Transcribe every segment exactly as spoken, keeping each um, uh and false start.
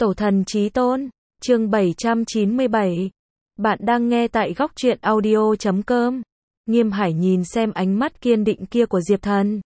Tổ thần chí tôn, chương bảy trăm chín mươi bảy. Bạn đang nghe tại góc truyện audio chấm com. Nghiêm Hải nhìn xem ánh mắt kiên định kia của Diệp Thần,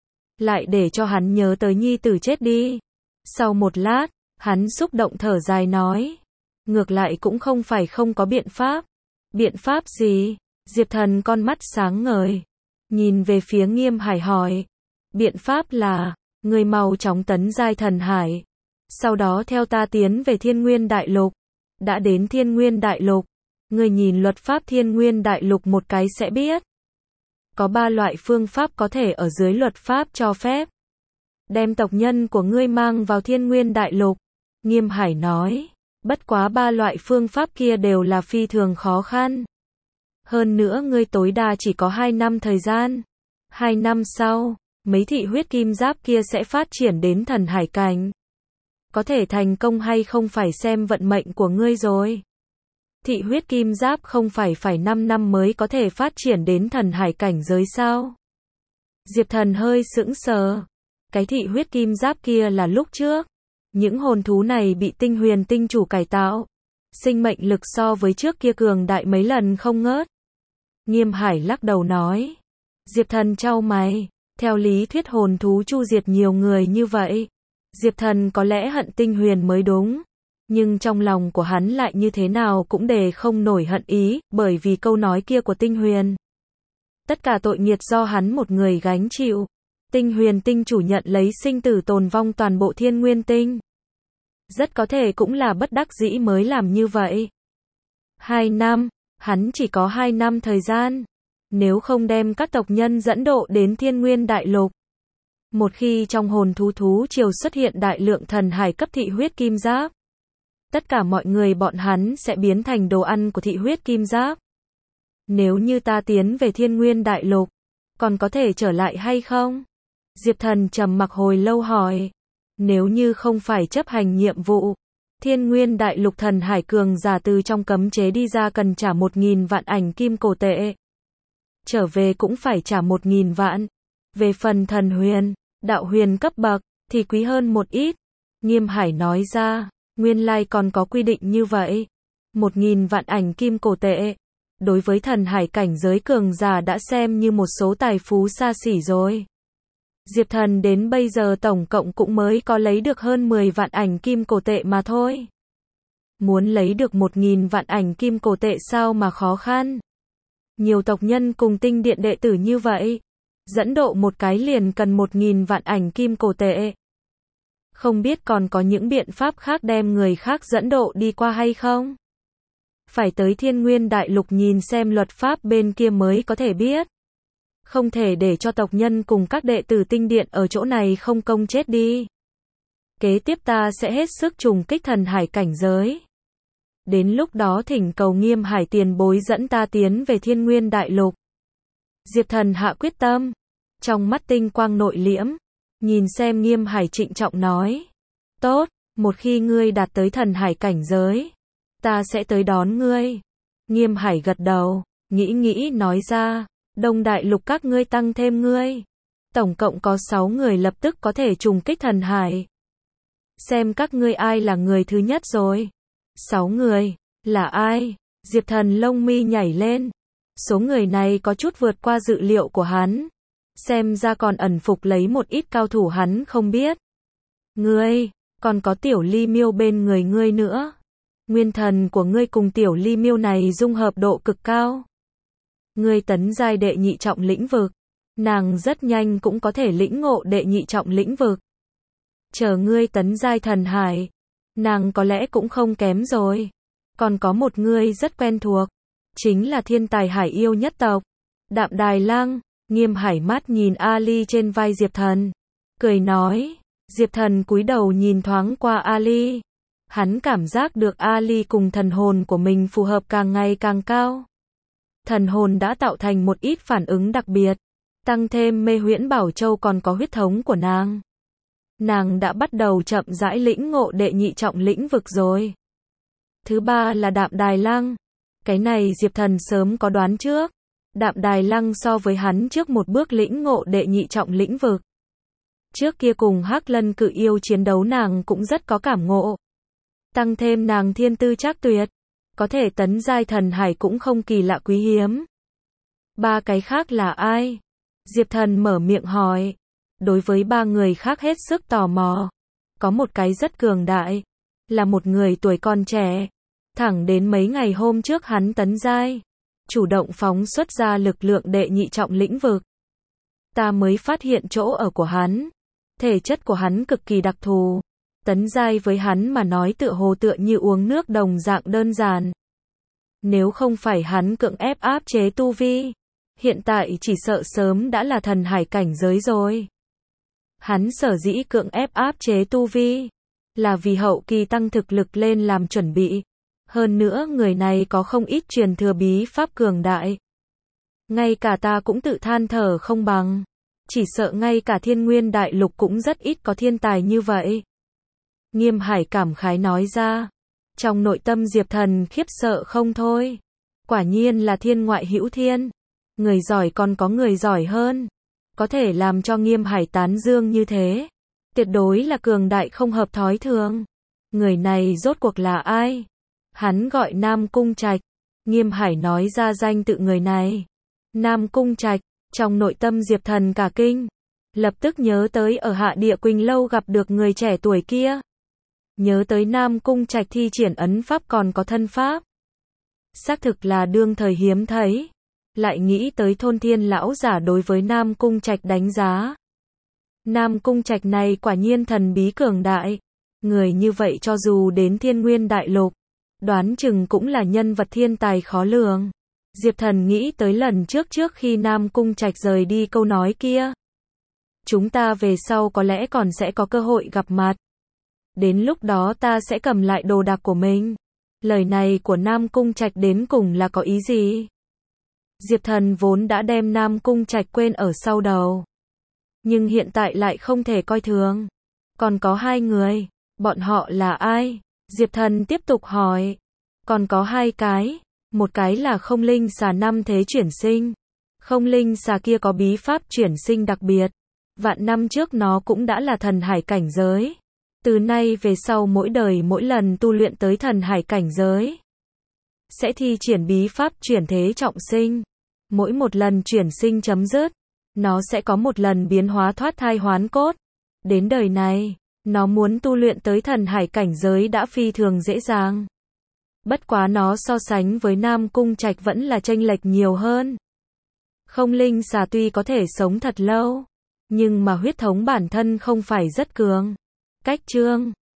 lại để cho hắn nhớ tới nhi tử chết đi. Sau một lát, hắn xúc động thở dài nói, ngược lại cũng không phải không có biện pháp. Biện pháp gì? Diệp Thần con mắt sáng ngời, nhìn về phía Nghiêm Hải hỏi. Biện pháp là, người mau chóng tấn giai thần hải, sau đó theo ta tiến về Thiên Nguyên Đại Lục. Đã đến Thiên Nguyên Đại Lục, người nhìn luật pháp Thiên Nguyên Đại Lục một cái sẽ biết. Có ba loại phương pháp có thể ở dưới luật pháp cho phép đem tộc nhân của ngươi mang vào Thiên Nguyên Đại Lục. Nghiêm Hải nói, bất quá ba loại phương pháp kia đều là phi thường khó khăn. Hơn nữa ngươi tối đa chỉ có hai năm thời gian. Hai năm sau, mấy thị huyết kim giáp kia sẽ phát triển đến thần hải cảnh. Có thể thành công hay không phải xem vận mệnh của ngươi rồi. Thị huyết kim giáp không phải phải năm năm mới có thể phát triển đến thần hải cảnh giới sao? Diệp Thần hơi sững sờ. Cái thị huyết kim giáp kia là lúc trước. Những hồn thú này bị tinh huyền tinh chủ cải tạo. Sinh mệnh lực so với trước kia cường đại mấy lần không ngớt. Nghiêm Hải lắc đầu nói. Diệp Thần chau mày. Theo lý thuyết hồn thú chu diệt nhiều người như vậy, Diệp Thần có lẽ hận tinh huyền mới đúng. Nhưng trong lòng của hắn lại như thế nào cũng để không nổi hận ý, bởi vì câu nói kia của tinh huyền. Tất cả tội nghiệt do hắn một người gánh chịu. Tinh huyền tinh chủ nhận lấy sinh tử tồn vong toàn bộ thiên nguyên tinh. Rất có thể cũng là bất đắc dĩ mới làm như vậy. Hai năm, hắn chỉ có hai năm thời gian. Nếu không đem các tộc nhân dẫn độ đến Thiên Nguyên Đại Lục. Một khi trong hồn thú thú triều xuất hiện đại lượng thần hải cấp thị huyết kim giáp, tất cả mọi người bọn hắn sẽ biến thành đồ ăn của thị huyết kim giáp. Nếu như ta tiến về Thiên Nguyên Đại Lục, còn có thể trở lại hay không? Diệp Thần trầm mặc hồi lâu hỏi. Nếu như không phải chấp hành nhiệm vụ, Thiên Nguyên Đại Lục thần hải cường giả từ trong cấm chế đi ra cần trả một nghìn vạn ảnh kim cổ tệ. Trở về cũng phải trả một nghìn vạn. Về phần thần huyền, đạo huyền cấp bậc, thì quý hơn một ít. Nghiêm Hải nói ra, nguyên lai còn có quy định như vậy. Một nghìn vạn ảnh kim cổ tệ. Đối với thần hải cảnh giới cường giả đã xem như một số tài phú xa xỉ rồi. Diệp Thần đến bây giờ tổng cộng cũng mới có lấy được hơn mười vạn ảnh kim cổ tệ mà thôi. Muốn lấy được một nghìn vạn ảnh kim cổ tệ sao mà khó khăn. Nhiều tộc nhân cùng tinh điện đệ tử như vậy, dẫn độ một cái liền cần một nghìn vạn ảnh kim cổ tệ. Không biết còn có những biện pháp khác đem người khác dẫn độ đi qua hay không? Phải tới Thiên Nguyên Đại Lục nhìn xem luật pháp bên kia mới có thể biết. Không thể để cho tộc nhân cùng các đệ tử tinh điện ở chỗ này không công chết đi. Kế tiếp ta sẽ hết sức trùng kích thần hải cảnh giới. Đến lúc đó thỉnh cầu Nghiêm Hải tiền bối dẫn ta tiến về Thiên Nguyên Đại Lục. Diệp Thần hạ quyết tâm. Trong mắt tinh quang nội liễm. Nhìn xem Nghiêm Hải trịnh trọng nói. Tốt, một khi ngươi đạt tới thần hải cảnh giới, ta sẽ tới đón ngươi. Nghiêm Hải gật đầu, nghĩ nghĩ nói ra. Đông Đại Lục các ngươi tăng thêm ngươi. Tổng cộng có sáu người lập tức có thể trùng kích thần hải. Xem các ngươi ai là người thứ nhất rồi. Sáu người, là ai? Diệp Thần lông mi nhảy lên. Số người này có chút vượt qua dự liệu của hắn. Xem ra còn ẩn phục lấy một ít cao thủ hắn không biết. Ngươi, còn có tiểu ly miêu bên người ngươi nữa. Nguyên thần của ngươi cùng tiểu ly miêu này dung hợp độ cực cao. Ngươi tấn giai đệ nhị trọng lĩnh vực. Nàng rất nhanh cũng có thể lĩnh ngộ đệ nhị trọng lĩnh vực. Chờ ngươi tấn giai thần hải, nàng có lẽ cũng không kém rồi. Còn có một người rất quen thuộc, chính là thiên tài hải yêu nhất tộc, Đạm Đài Lăng. Nghiêm Hải mắt nhìn Ali trên vai Diệp Thần, cười nói. Diệp Thần cúi đầu nhìn thoáng qua Ali. Hắn cảm giác được Ali cùng thần hồn của mình phù hợp càng ngày càng cao. Thần hồn đã tạo thành một ít phản ứng đặc biệt, tăng thêm mê huyễn bảo châu còn có huyết thống của nàng. Nàng đã bắt đầu chậm rãi lĩnh ngộ đệ nhị trọng lĩnh vực rồi. Thứ ba là Đạm Đài Lăng. Cái này Diệp Thần sớm có đoán trước. Đạm Đài Lăng so với hắn trước một bước lĩnh ngộ đệ nhị trọng lĩnh vực. Trước kia cùng Hắc Lân Cự Yêu chiến đấu nàng cũng rất có cảm ngộ. Tăng thêm nàng thiên tư trác tuyệt, có thể tấn giai thần hải cũng không kỳ lạ quý hiếm. Ba cái khác là ai? Diệp Thần mở miệng hỏi. Đối với ba người khác hết sức tò mò. Có một cái rất cường đại, là một người tuổi còn trẻ. Thẳng đến mấy ngày hôm trước hắn tấn giai, chủ động phóng xuất ra lực lượng đệ nhị trọng lĩnh vực. Ta mới phát hiện chỗ ở của hắn. Thể chất của hắn cực kỳ đặc thù. Tấn giai với hắn mà nói tựa hồ tựa như uống nước đồng dạng đơn giản. Nếu không phải hắn cưỡng ép áp chế tu vi, hiện tại chỉ sợ sớm đã là thần hải cảnh giới rồi. Hắn sở dĩ cưỡng ép áp chế tu vi, là vì hậu kỳ tăng thực lực lên làm chuẩn bị. Hơn nữa người này có không ít truyền thừa bí pháp cường đại. Ngay cả ta cũng tự than thở không bằng. Chỉ sợ ngay cả Thiên Nguyên Đại Lục cũng rất ít có thiên tài như vậy. Nghiêm Hải cảm khái nói ra. Trong nội tâm Diệp Thần khiếp sợ không thôi. Quả nhiên là thiên ngoại hữu thiên. Người giỏi còn có người giỏi hơn. Có thể làm cho Nghiêm Hải tán dương như thế. Tuyệt đối là cường đại không hợp thói thường. Người này rốt cuộc là ai? Hắn gọi Nam Cung Trạch. Nghiêm Hải nói ra danh tự người này. Nam Cung Trạch. Trong nội tâm Diệp Thần cả kinh. Lập tức nhớ tới ở Hạ Địa Quỳnh Lâu gặp được người trẻ tuổi kia. Nhớ tới Nam Cung Trạch thi triển ấn pháp còn có thân pháp. Xác thực là đương thời hiếm thấy. Lại nghĩ tới thôn thiên lão giả đối với Nam Cung Trạch đánh giá. Nam Cung Trạch này quả nhiên thần bí cường đại. Người như vậy cho dù đến Thiên Nguyên Đại Lục, đoán chừng cũng là nhân vật thiên tài khó lường. Diệp Thần nghĩ tới lần trước trước khi Nam Cung Trạch rời đi câu nói kia. Chúng ta về sau có lẽ còn sẽ có cơ hội gặp mặt. Đến lúc đó ta sẽ cầm lại đồ đạc của mình. Lời này của Nam Cung Trạch đến cùng là có ý gì? Diệp Thần vốn đã đem Nam Cung Trạch quên ở sau đầu. Nhưng hiện tại lại không thể coi thường. Còn có hai người. Bọn họ là ai? Diệp Thần tiếp tục hỏi. Còn có hai cái. Một cái là không linh xà năm thế chuyển sinh. Không linh xà kia có bí pháp chuyển sinh đặc biệt. Vạn năm trước nó cũng đã là thần hải cảnh giới. Từ nay về sau mỗi đời mỗi lần tu luyện tới thần hải cảnh giới, sẽ thi triển bí pháp chuyển thế trọng sinh. Mỗi một lần chuyển sinh chấm dứt, nó sẽ có một lần biến hóa thoát thai hoán cốt. Đến đời này, nó muốn tu luyện tới thần hải cảnh giới đã phi thường dễ dàng. Bất quá nó so sánh với Nam Cung Trạch vẫn là chênh lệch nhiều hơn. Không linh xà tuy có thể sống thật lâu, nhưng mà huyết thống bản thân không phải rất cường. Cách chương